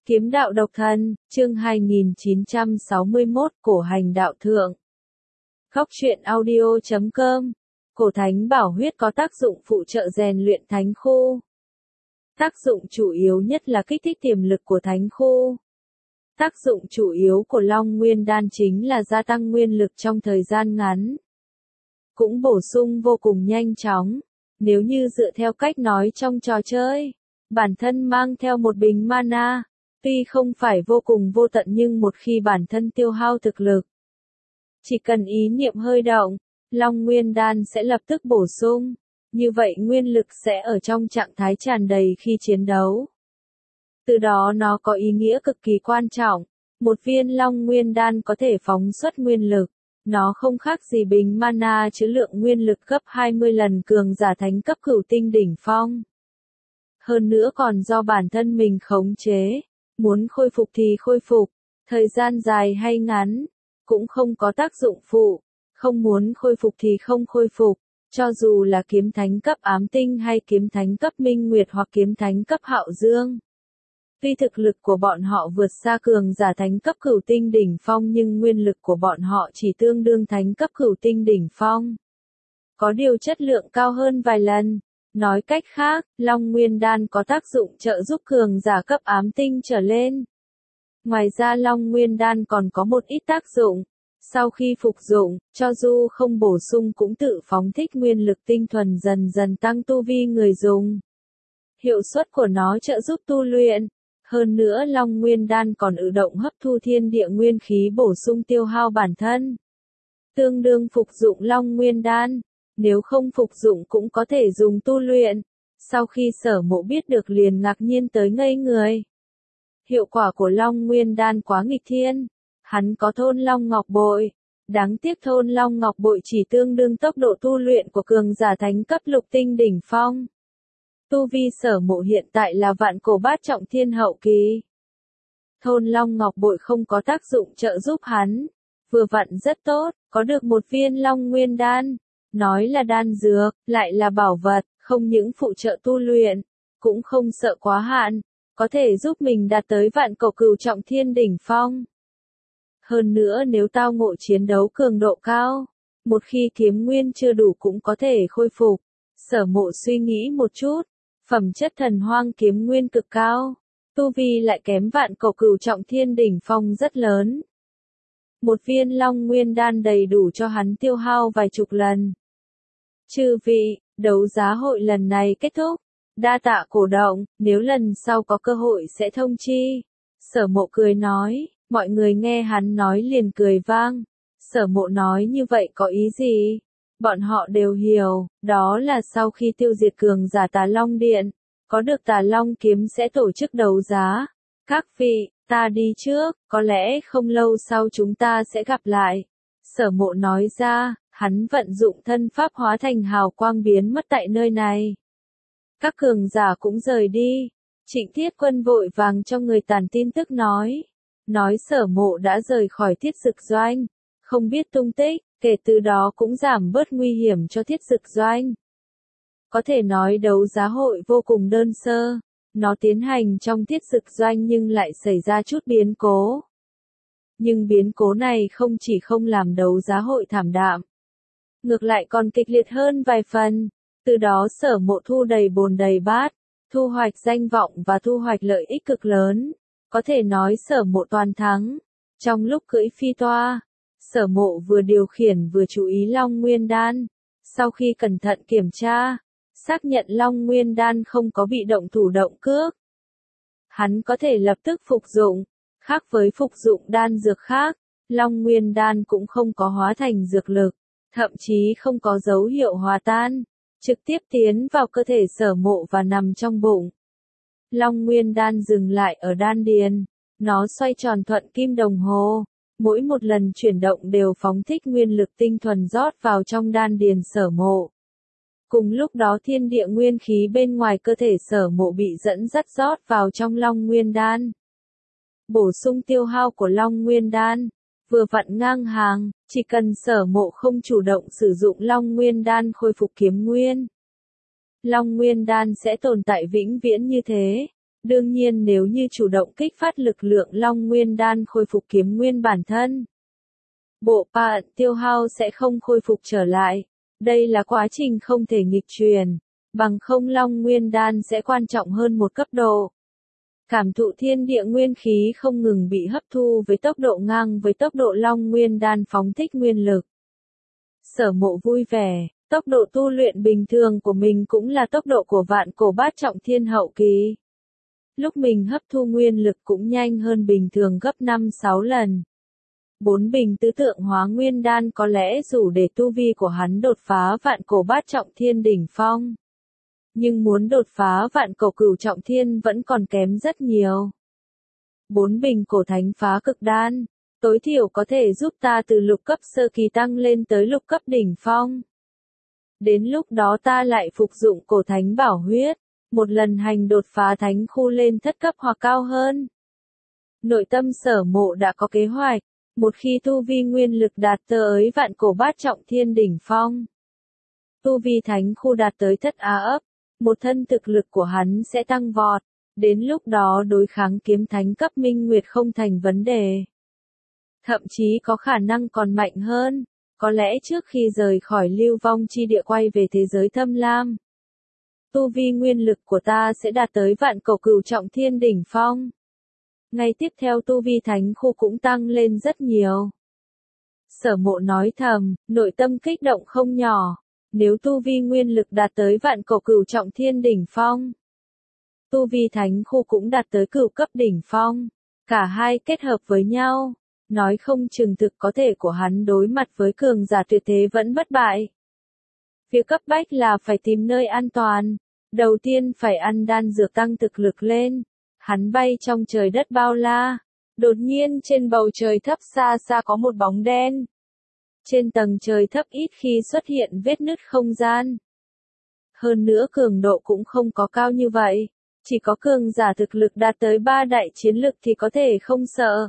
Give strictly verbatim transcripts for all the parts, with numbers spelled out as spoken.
Kiếm đạo độc thân, chương hai nghìn chín trăm sáu mươi mốt, cổ hành đạo thượng. Góc truyện audio chấm com. Cổ thánh bảo huyết có tác dụng phụ trợ rèn luyện thánh khu. Tác dụng chủ yếu nhất là kích thích tiềm lực của thánh khu. Tác dụng chủ yếu của Long Nguyên Đan chính là gia tăng nguyên lực trong thời gian ngắn. Cũng bổ sung vô cùng nhanh chóng. Nếu như dựa theo cách nói trong trò chơi, bản thân mang theo một bình mana, tuy không phải vô cùng vô tận nhưng một khi bản thân tiêu hao thực lực, chỉ cần ý niệm hơi động, Long Nguyên Đan sẽ lập tức bổ sung, như vậy nguyên lực sẽ ở trong trạng thái tràn đầy khi chiến đấu. Từ đó nó có ý nghĩa cực kỳ quan trọng, một viên Long Nguyên Đan có thể phóng xuất nguyên lực, nó không khác gì bình mana chứa lượng nguyên lực gấp hai mươi lần cường giả thánh cấp cửu tinh đỉnh phong. Hơn nữa còn do bản thân mình khống chế. Muốn khôi phục thì khôi phục, thời gian dài hay ngắn, cũng không có tác dụng phụ, không muốn khôi phục thì không khôi phục, cho dù là kiếm thánh cấp ám tinh hay kiếm thánh cấp minh nguyệt hoặc kiếm thánh cấp hạo dương. Tuy thực lực của bọn họ vượt xa cường giả thánh cấp cửu tinh đỉnh phong nhưng nguyên lực của bọn họ chỉ tương đương thánh cấp cửu tinh đỉnh phong. Có điều chất lượng cao hơn vài lần. Nói cách khác, Long Nguyên Đan có tác dụng trợ giúp cường giả cấp ám tinh trở lên. Ngoài ra Long Nguyên Đan còn có một ít tác dụng. Sau khi phục dụng, cho dù không bổ sung cũng tự phóng thích nguyên lực tinh thuần dần dần tăng tu vi người dùng. Hiệu suất của nó trợ giúp tu luyện. Hơn nữa Long Nguyên Đan còn ự động hấp thu thiên địa nguyên khí bổ sung tiêu hao bản thân. Tương đương phục dụng Long Nguyên Đan. Nếu không phục dụng cũng có thể dùng tu luyện. Sau khi Sở Mộ biết được liền ngạc nhiên tới ngây người. Hiệu quả của Long Nguyên Đan quá nghịch thiên. Hắn có thôn Long Ngọc Bội. Đáng tiếc thôn Long Ngọc Bội chỉ tương đương tốc độ tu luyện của cường giả thánh cấp lục tinh đỉnh phong. Tu vi Sở Mộ hiện tại là vạn cổ bát trọng thiên hậu kỳ. Thôn Long Ngọc Bội không có tác dụng trợ giúp hắn. Vừa vặn rất tốt, có được một viên Long Nguyên Đan. Nói là đan dược, lại là bảo vật, không những phụ trợ tu luyện, cũng không sợ quá hạn, có thể giúp mình đạt tới vạn cổ cửu trọng thiên đỉnh phong. Hơn nữa nếu tao ngộ chiến đấu cường độ cao, một khi kiếm nguyên chưa đủ cũng có thể khôi phục. Sở Mộ suy nghĩ một chút, phẩm chất thần hoang kiếm nguyên cực cao, tu vi lại kém vạn cổ cửu trọng thiên đỉnh phong rất lớn. Một viên Long Nguyên Đan đầy đủ cho hắn tiêu hao vài chục lần. Chư vị, đấu giá hội lần này kết thúc. Đa tạ cổ động, nếu lần sau có cơ hội sẽ thông chi. Sở Mộ cười nói, mọi người nghe hắn nói liền cười vang. Sở Mộ nói như vậy có ý gì? Bọn họ đều hiểu, đó là sau khi tiêu diệt cường giả Tà Long Điện, có được Tà Long kiếm sẽ tổ chức đấu giá. Các vị, ta đi trước, có lẽ không lâu sau chúng ta sẽ gặp lại. Sở Mộ nói ra. Hắn vận dụng thân pháp hóa thành hào quang biến mất tại nơi này. Các cường giả cũng rời đi. Trịnh Thiết Quân vội vàng cho người tản tin tức nói. Nói Sở Mộ đã rời khỏi Thiết Dực Doanh. Không biết tung tích, kể từ đó cũng giảm bớt nguy hiểm cho Thiết Dực Doanh. Có thể nói đấu giá hội vô cùng đơn sơ. Nó tiến hành trong Thiết Dực Doanh nhưng lại xảy ra chút biến cố. Nhưng biến cố này không chỉ không làm đấu giá hội thảm đạm. Ngược lại còn kịch liệt hơn vài phần, từ đó Sở Mộ thu đầy bồn đầy bát, thu hoạch danh vọng và thu hoạch lợi ích cực lớn, có thể nói Sở Mộ toàn thắng. Trong lúc cưỡi phi toa, Sở Mộ vừa điều khiển vừa chú ý Long Nguyên Đan, sau khi cẩn thận kiểm tra, xác nhận Long Nguyên Đan không có bị động thủ động cước. Hắn có thể lập tức phục dụng, khác với phục dụng đan dược khác, Long Nguyên Đan cũng không có hóa thành dược lực. Thậm chí không có dấu hiệu hòa tan, trực tiếp tiến vào cơ thể Sở Mộ và nằm trong bụng. Long Nguyên Đan dừng lại ở đan điền, nó xoay tròn thuận kim đồng hồ, mỗi một lần chuyển động đều phóng thích nguyên lực tinh thuần rót vào trong đan điền Sở Mộ. Cùng lúc đó thiên địa nguyên khí bên ngoài cơ thể Sở Mộ bị dẫn dắt rót vào trong Long Nguyên Đan. Bổ sung tiêu hao của Long Nguyên Đan. Vừa vặn ngang hàng, chỉ cần Sở Mộ không chủ động sử dụng Long Nguyên Đan khôi phục kiếm nguyên. Long Nguyên Đan sẽ tồn tại vĩnh viễn như thế. Đương nhiên nếu như chủ động kích phát lực lượng Long Nguyên Đan khôi phục kiếm nguyên bản thân, bộ phận tiêu hao sẽ không khôi phục trở lại. Đây là quá trình không thể nghịch truyền, bằng không Long Nguyên Đan sẽ quan trọng hơn một cấp độ. Cảm thụ thiên địa nguyên khí không ngừng bị hấp thu với tốc độ ngang với tốc độ Long Nguyên Đan phóng thích nguyên lực. Sở Mộ vui vẻ, tốc độ tu luyện bình thường của mình cũng là tốc độ của vạn cổ bát trọng thiên hậu kỳ. Lúc mình hấp thu nguyên lực cũng nhanh hơn bình thường gấp năm sáu lần. Bốn bình tứ tượng hóa nguyên đan có lẽ đủ để tu vi của hắn đột phá vạn cổ bát trọng thiên đỉnh phong. Nhưng muốn đột phá vạn cổ cửu trọng thiên vẫn còn kém rất nhiều. Bốn bình cổ thánh phá cực đan, tối thiểu có thể giúp ta từ lục cấp sơ kỳ tăng lên tới lục cấp đỉnh phong. Đến lúc đó ta lại phục dụng cổ thánh bảo huyết, một lần hành đột phá thánh khu lên thất cấp hoặc cao hơn. Nội tâm Sở Mộ đã có kế hoạch, một khi tu vi nguyên lực đạt tới vạn cổ bát trọng thiên đỉnh phong, tu vi thánh khu đạt tới thất á ấp, một thân thực lực của hắn sẽ tăng vọt, đến lúc đó đối kháng kiếm thánh cấp minh nguyệt không thành vấn đề. Thậm chí có khả năng còn mạnh hơn, có lẽ trước khi rời khỏi lưu vong chi địa quay về thế giới thâm lam, tu vi nguyên lực của ta sẽ đạt tới vạn cổ cửu trọng thiên đỉnh phong. Ngay tiếp theo tu vi thánh khu cũng tăng lên rất nhiều. Sở Mộ nói thầm, nội tâm kích động không nhỏ, nếu tu vi nguyên lực đạt tới vạn cổ cửu trọng thiên đỉnh phong, tu vi thánh khu cũng đạt tới cửu cấp đỉnh phong, cả hai kết hợp với nhau, nói không chừng thực có thể của hắn đối mặt với cường giả tuyệt thế vẫn bất bại. Việc cấp bách là phải tìm nơi an toàn, đầu tiên phải ăn đan dược tăng thực lực lên. Hắn bay trong trời đất bao la, đột nhiên trên bầu trời thấp xa xa có một bóng đen. Trên tầng trời thấp ít khi xuất hiện vết nứt không gian. Hơn nữa cường độ cũng không có cao như vậy, chỉ có cường giả thực lực đạt tới ba đại chiến lực thì có thể không sợ.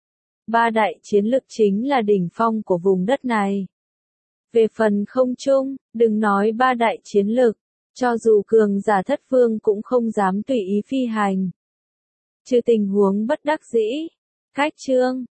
Ba đại chiến lực chính là đỉnh phong của vùng đất này. Về phần không trung, đừng nói ba đại chiến lực, cho dù cường giả thất vương cũng không dám tùy ý phi hành. Trừ tình huống bất đắc dĩ. Cách chương